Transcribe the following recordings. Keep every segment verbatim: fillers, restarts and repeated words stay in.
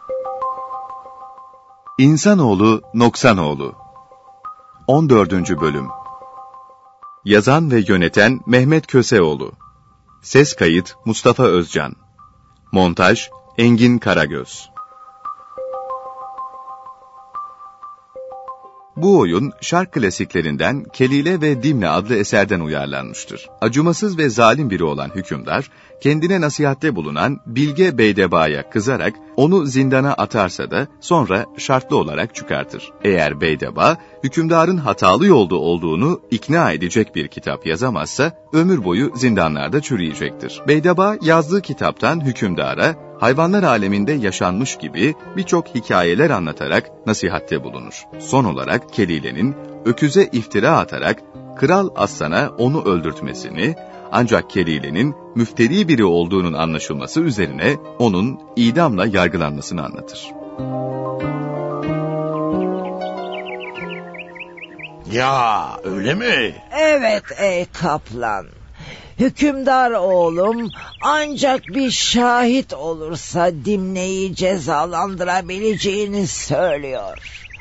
İnsanoğlu Noksanoğlu on dördüncü Bölüm. Yazan ve yöneten Mehmet Köseoğlu. Ses kayıt Mustafa Özcan. Montaj Engin Karagöz. Bu oyun şark klasiklerinden Kelile ve Dimne adlı eserden uyarlanmıştır. Acımasız ve zalim biri olan hükümdar, kendine nasihatte bulunan Bilge Beydeba'ya kızarak onu zindana atarsa da sonra şartlı olarak çıkartır. Eğer Beydeba, hükümdarın hatalı yolda olduğunu ikna edecek bir kitap yazamazsa, ömür boyu zindanlarda çürüyecektir. Beydeba yazdığı kitaptan hükümdara, hayvanlar aleminde yaşanmış gibi birçok hikayeler anlatarak nasihatte bulunur. Son olarak Kelile'nin öküze iftira atarak Kral Aslan'a onu öldürtmesini, ancak Kelile'nin müfteri biri olduğunun anlaşılması üzerine onun idamla yargılanmasını anlatır. Ya öyle mi? Evet ey kaplan. Hükümdar oğlum ancak bir şahit olursa Dimne'yi cezalandırabileceğini söylüyor.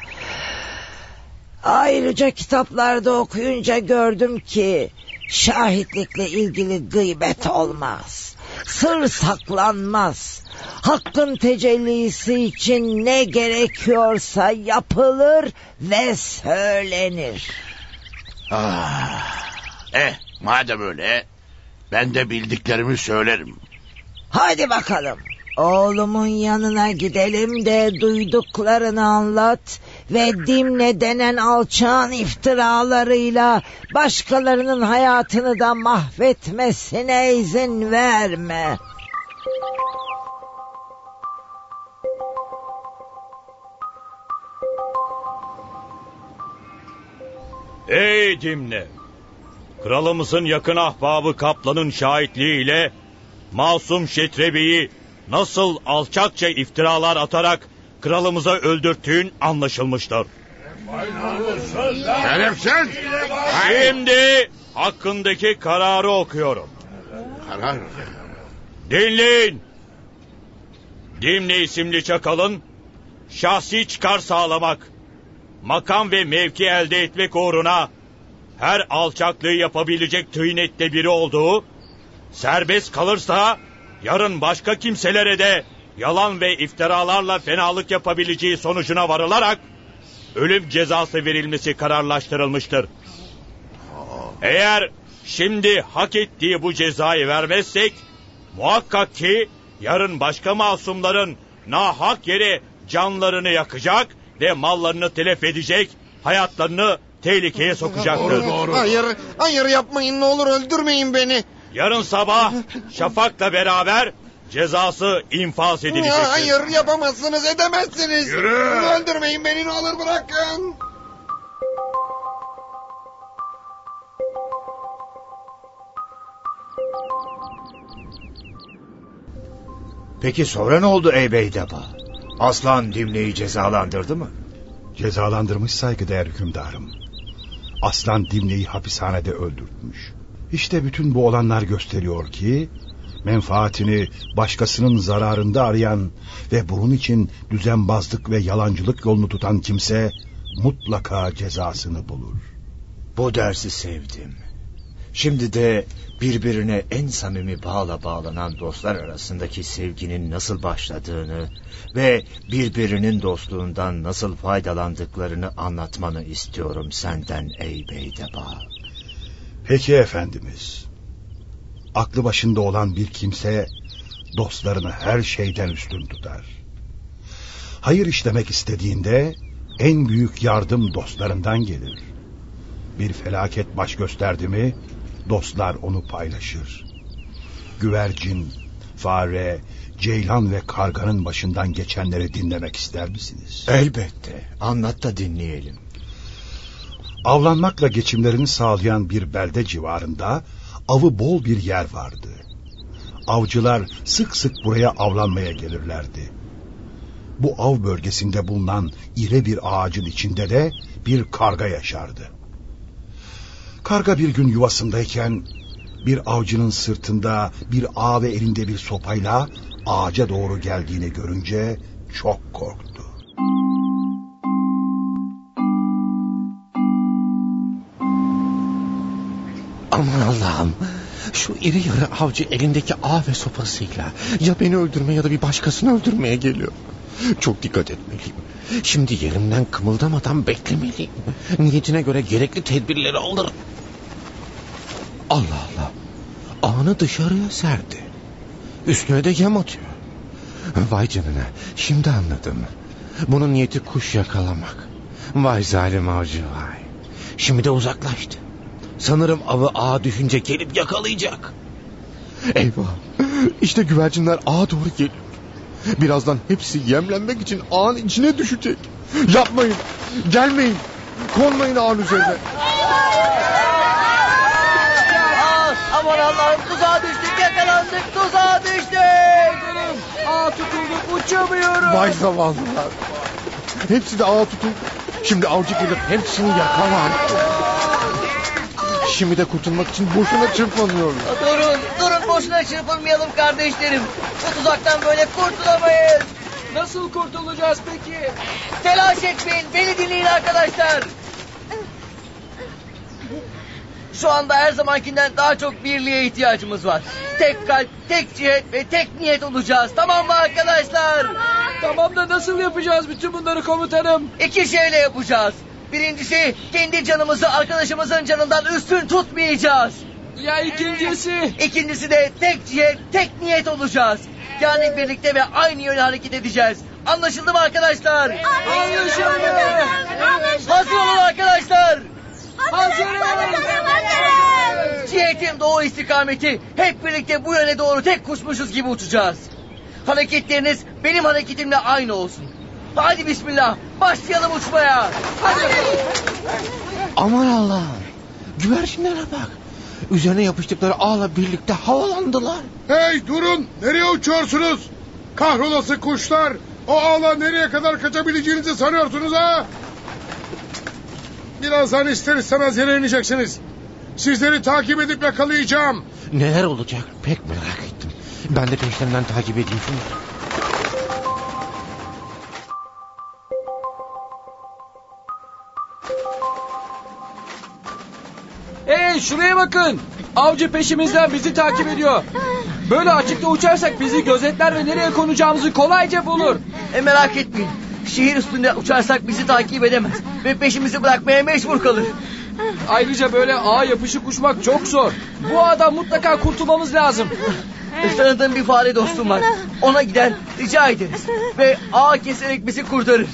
Ayrıca kitaplarda okuyunca gördüm ki şahitlikle ilgili gıybet olmaz, sır saklanmaz. Hakkın tecellisi için ne gerekiyorsa yapılır ve söylenir. Ah, eh madem öyle ben de bildiklerimi söylerim. Hadi bakalım. Oğlumun yanına gidelim de duyduklarını anlat ve Dimne denen alçağın iftiralarıyla başkalarının hayatını da mahvetmesine izin verme. Ey Dimne! Kralımızın yakın ahbabı Kaplan'ın şahitliğiyle masum Şetrebi'yi nasıl alçakça iftiralar atarak kralımıza öldürttüğün anlaşılmıştır. Şerefsiz! Şimdi hakkındaki kararı okuyorum. Karar. Dinleyin. Dimne isimli çakalın şahsi çıkar sağlamak, makam ve mevki elde etmek uğruna her alçaklığı yapabilecek tıynette biri olduğu, serbest kalırsa yarın başka kimselere de yalan ve iftiralarla fenalık yapabileceği sonucuna varılarak ölüm cezası verilmesi kararlaştırılmıştır. Eğer şimdi hak ettiği bu cezayı vermezsek, muhakkak ki yarın başka masumların nahak yere canlarını yakacak ve mallarını telef edecek, hayatlarını tehlikeye sokacaktır. Doğru, doğru. Hayır, hayır yapmayın, ne olur öldürmeyin beni. Yarın sabah şafakla beraber cezası infaz edilecektir. Hayır, yapamazsınız, edemezsiniz. Yürü. Öldürmeyin beni, ne olur bırakın. Peki sonra ne oldu ey Beydeba? Aslan Dimne'yi cezalandırdı mı? Cezalandırmış saygıdeğer hükümdarım. Aslan Dimne'yi hapishanede öldürtmüş. İşte bütün bu olanlar gösteriyor ki menfaatini başkasının zararında arayan ve bunun için düzenbazlık ve yalancılık yolunu tutan kimse mutlaka cezasını bulur. Bu dersi sevdim. Şimdi de birbirine en samimi bağla bağlanan dostlar arasındaki sevginin nasıl başladığını ve birbirinin dostluğundan nasıl faydalandıklarını anlatmanı istiyorum senden ey Beydeba. Peki efendimiz. Aklı başında olan bir kimse dostlarını her şeyden üstün tutar. Hayır işlemek istediğinde en büyük yardım dostlarından gelir. Bir felaket baş gösterdi mi dostlar onu paylaşır. Güvercin, fare, ceylan ve karganın başından geçenleri dinlemek ister misiniz? Elbette, anlat da dinleyelim. Avlanmakla geçimlerini sağlayan bir belde civarında avı bol bir yer vardı. Avcılar sık sık buraya avlanmaya gelirlerdi. Bu av bölgesinde bulunan iri bir ağacın içinde de bir karga yaşardı. Karga bir gün yuvasındayken bir avcının sırtında bir ağ ve elinde bir sopayla ağaca doğru geldiğini görünce çok korktu. Aman Allah'ım. Şu iri yarı avcı elindeki ağ ve sopasıyla ya beni öldürmeye ya da bir başkasını öldürmeye geliyor. Çok dikkat etmeliyim. Şimdi yerimden kımıldamadan beklemeliyim. Niyetine göre gerekli tedbirleri alırım. Allah Allah. Ağını dışarıya serdi. Üstüne de yem atıyor. Vay canına. Şimdi anladım. Bunun niyeti kuş yakalamak. Vay zalim avcı vay. Şimdi de uzaklaştı. Sanırım avı ağa düşünce gelip yakalayacak. Eyvah. İşte güvercinler ağa doğru geliyor. Birazdan hepsi yemlenmek için ağın içine düşecek. Yapmayın. Gelmeyin. Konmayın ağın üzerine. Aman Allah'ım, tuzağa düştük, yakalandık, tuzağa düştük. Ağa tutulduk, uçamıyorum. Vay zavallılar. Hepsi de ağa tutuldu. Şimdi avcı gelip hepsini yakalar. Şimdi de kurtulmak için boşuna çırpınıyorlar. Durun, durun, boşuna çırpınmayalım kardeşlerim. Bu tuzaktan böyle kurtulamayız. Nasıl kurtulacağız peki? Telaş etmeyin, beni dinleyin arkadaşlar. Şu anda her zamankinden daha çok birliğe ihtiyacımız var. Tek kalp, tek cihet ve tek niyet olacağız. Tamam mı arkadaşlar? Tamam da nasıl yapacağız bütün bunları komutanım? İki şeyle yapacağız. Birincisi, kendi canımızı arkadaşımızın canından üstün tutmayacağız. Ya ikincisi? İkincisi de tek cihet, tek niyet olacağız. Yani birlikte ve aynı yöne hareket edeceğiz. Anlaşıldı mı arkadaşlar? Anlaşıldı. Hazır olun arkadaşlar. Hazırız. Cihetin doğu istikameti, hep birlikte bu yöne doğru tek kuşmuşuz gibi uçacağız. Hareketleriniz benim hareketimle aynı olsun. Hadi bismillah, başlayalım uçmaya. Hadi bakalım. Aman Allah'ım. Güvercinlere bak. Üzerine yapıştıkları ağla birlikte havalandılar. Hey durun, nereye uçuyorsunuz? Kahrolası kuşlar, o ağla nereye kadar kaçabileceğinizi sanıyorsunuz ha? Birazdan ister istemez yere ineceksiniz. Sizleri takip edip yakalayacağım. Neler olacak pek merak ettim. Ben de peşlerinden takip edeyim şunu. Hey şuraya bakın. Avcı peşimizden bizi takip ediyor. Böyle açıkta uçarsak bizi gözetler ve nereye konacağımızı kolayca bulur. E merak etmeyin. Şehir üstünde uçarsak bizi takip edemez. Ve peşimizi bırakmaya mecbur kalır. Ayrıca böyle ağa yapışık uçmak çok zor. Bu ağdan mutlaka kurtulmamız lazım. Tanıdığım bir fare dostum var. Ona gider rica ederiz. Ve ağa keserek bizi kurtarır.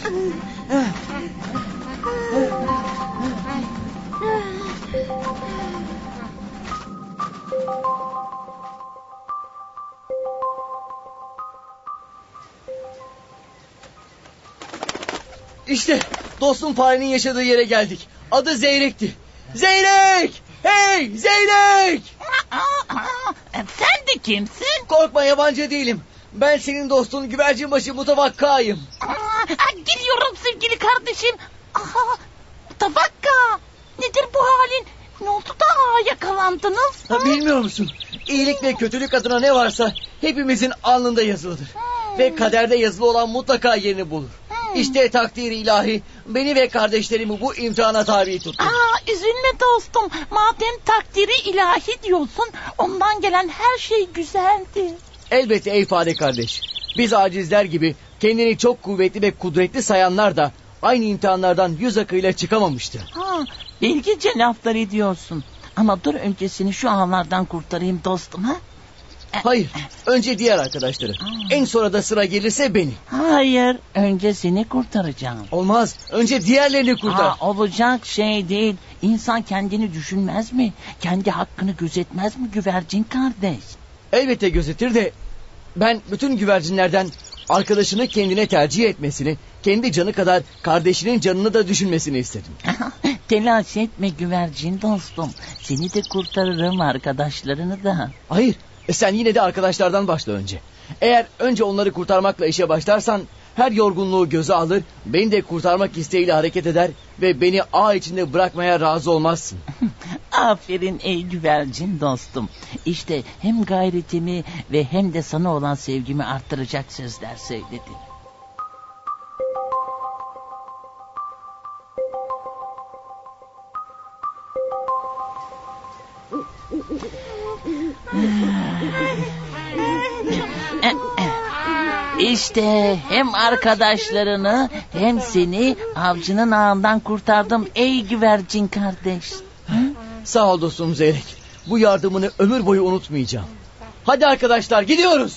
İşte dostum farenin yaşadığı yere geldik. Adı Zeyrek'ti. Zeyrek! Hey Zeyrek! Sen de kimsin? Korkma, yabancı değilim. Ben senin dostun güvercinbaşı Mutafakka'yım. Geliyorum sevgili kardeşim. Aha, Mutafakka. Nedir bu halin? Ne oldu da yakalandınız? Ha, bilmiyor musun? İyilik ve kötülük adına ne varsa hepimizin alnında yazılıdır. Hmm. Ve kaderde yazılı olan mutlaka yerini bulur. Hmm. İşte takdir ilahi beni ve kardeşlerimi bu imtihana tabi tuttu. Aa, üzülme dostum. Madem takdiri ilahi diyorsun, ondan gelen her şey güzeldi. Elbette ey fare kardeş. Biz acizler gibi kendini çok kuvvetli ve kudretli sayanlar da aynı imtihanlardan yüz akıyla çıkamamıştı. Ha, bilgice laflar ediyorsun. Ama dur öncesini şu ağlardan kurtarayım dostum ha. Hayır, önce diğer arkadaşları. Aa. En sonra da sıra gelirse beni. Hayır, önce seni kurtaracağım. Olmaz, önce diğerlerini kurtar. Aa, olacak şey değil. İnsan kendini düşünmez mi? Kendi hakkını gözetmez mi güvercin kardeş? Elbette gözetir de ben bütün güvercinlerden arkadaşını kendine tercih etmesini, kendi canı kadar kardeşinin canını da düşünmesini istedim. Telaş etme güvercin dostum. Seni de kurtarırım, arkadaşlarını da. Hayır, sen yine de arkadaşlardan başla önce. Eğer önce onları kurtarmakla işe başlarsan her yorgunluğu göze alır, beni de kurtarmak isteğiyle hareket eder ve beni ağ içinde bırakmaya razı olmazsın. Aferin ey güvercin dostum. İşte hem gayretimi ve hem de sana olan sevgimi arttıracak sözler söyledin. İşte hem arkadaşlarını hem seni avcının ağından kurtardım ey güvercin kardeş. Hı? Sağ ol dostum Zeyrek. Bu yardımını ömür boyu unutmayacağım. Hadi arkadaşlar gidiyoruz.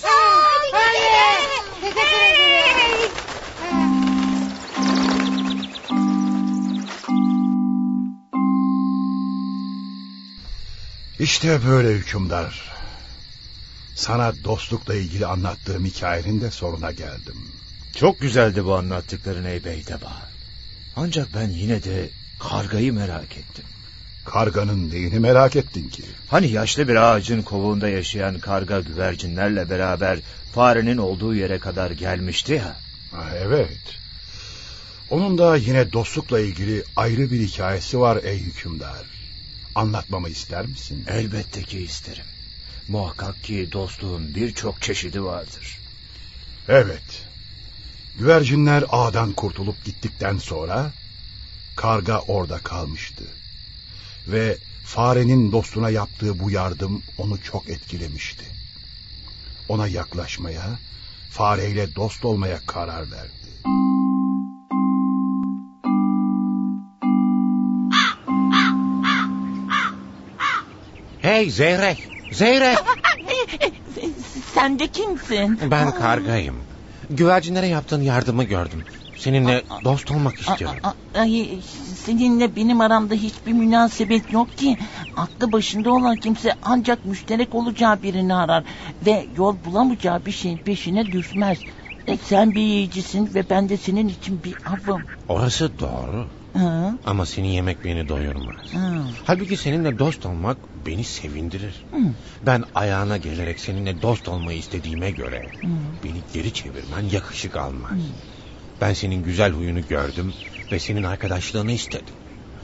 İşte böyle hükümdar. Sana dostlukla ilgili anlattığım hikayenin de sonuna geldim. Çok güzeldi bu anlattıkların ey Beydeba. Ancak ben yine de kargayı merak ettim. Karganın neyini merak ettin ki? Hani yaşlı bir ağacın kovuğunda yaşayan karga güvercinlerle beraber farenin olduğu yere kadar gelmişti ya. Ha, evet. Onun da yine dostlukla ilgili ayrı bir hikayesi var ey hükümdar. Anlatmamı ister misin? Elbette ki isterim. Muhakkak ki dostluğun birçok çeşidi vardır. Evet. Güvercinler ağdan kurtulup gittikten sonra karga orada kalmıştı. Ve farenin dostuna yaptığı bu yardım onu çok etkilemişti. Ona yaklaşmaya, fareyle dost olmaya karar verdi. Hey Zeyrek, Zeyrek. Sen de kimsin? Ben kargayım. Güvercinlere yaptığın yardımı gördüm. Seninle dost olmak istiyorum. Ay, seninle benim aramda hiçbir münasebet yok ki. Aklı başında olan kimse ancak müşterek olacağı birini arar. Ve yol bulamayacağı bir şeyin peşine düşmez. E, sen bir yiyicisin ve ben de senin için bir avım. Orası doğru. Hı? Ama seni yemek beni doyurmaz. Hı. Halbuki seninle dost olmak beni sevindirir. Hı. Ben ayağına gelerek seninle dost olmayı istediğime göre Hı. beni geri çevirmen yakışık almaz. Hı. Ben senin güzel huyunu gördüm ve senin arkadaşlığını istedim.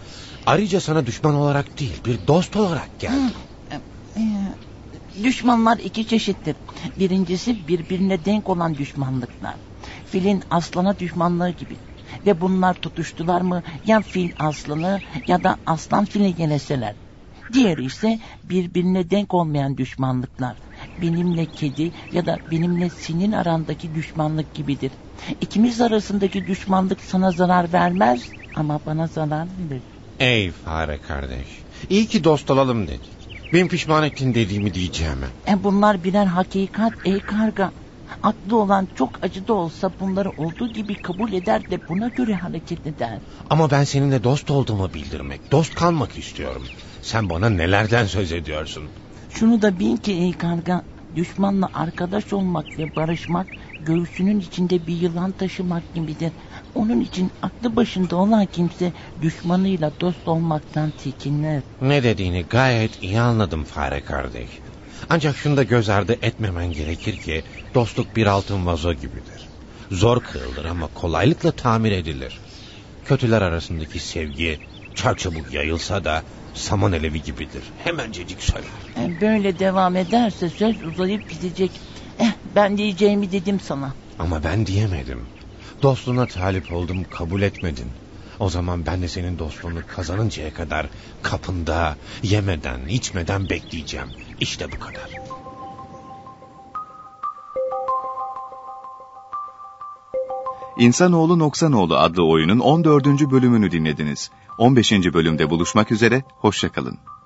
Ayrıca sana düşman olarak değil, bir dost olarak geldim. Hı. Düşmanlar iki çeşittir. Birincisi birbirine denk olan düşmanlıklar. Filin aslana düşmanlığı gibi. Ve bunlar tutuştular mı ya fil aslanı ya da aslan fili yeleseler. Diğeri ise birbirine denk olmayan düşmanlıklar. Benimle kedi ya da benimle senin arandaki düşmanlık gibidir. İkimiz arasındaki düşmanlık sana zarar vermez ama bana zarar verir. Ey fare kardeş, iyi ki dost olalım dedik. Beni pişman ettin dediğimi diyeceğim. E bunlar birer hakikat ey karga. Aklı olan çok acı da olsa bunları olduğu gibi kabul eder de buna göre hareket eder. Ama ben seninle dost olduğumu bildirmek, dost kalmak istiyorum. Sen bana nelerden söz ediyorsun? Şunu da bil ki ey karga, düşmanla arkadaş olmak ve barışmak göğsünün içinde bir yılan taşımak gibidir. Onun için aklı başında olan kimse düşmanıyla dost olmaktan çekinir. Ne dediğini gayet iyi anladım fare kardeş. Ancak şunu da göz ardı etmemen gerekir ki dostluk bir altın vazo gibidir. Zor kırılır ama kolaylıkla tamir edilir. Kötüler arasındaki sevgi çarçabuk yayılsa da saman alevi gibidir. Hemencecik söner. Böyle devam ederse söz uzayıp gidecek. Eh, ben diyeceğimi dedim sana. Ama ben diyemedim. Dostluğuna talip oldum, kabul etmedin. O zaman ben de senin dostluğunu kazanıncaya kadar kapında yemeden içmeden bekleyeceğim. İşte bu kadar. İnsanoğlu Noksanoğlu adlı oyunun on dördüncü bölümünü dinlediniz. on beşinci bölümde buluşmak üzere, hoşça kalın.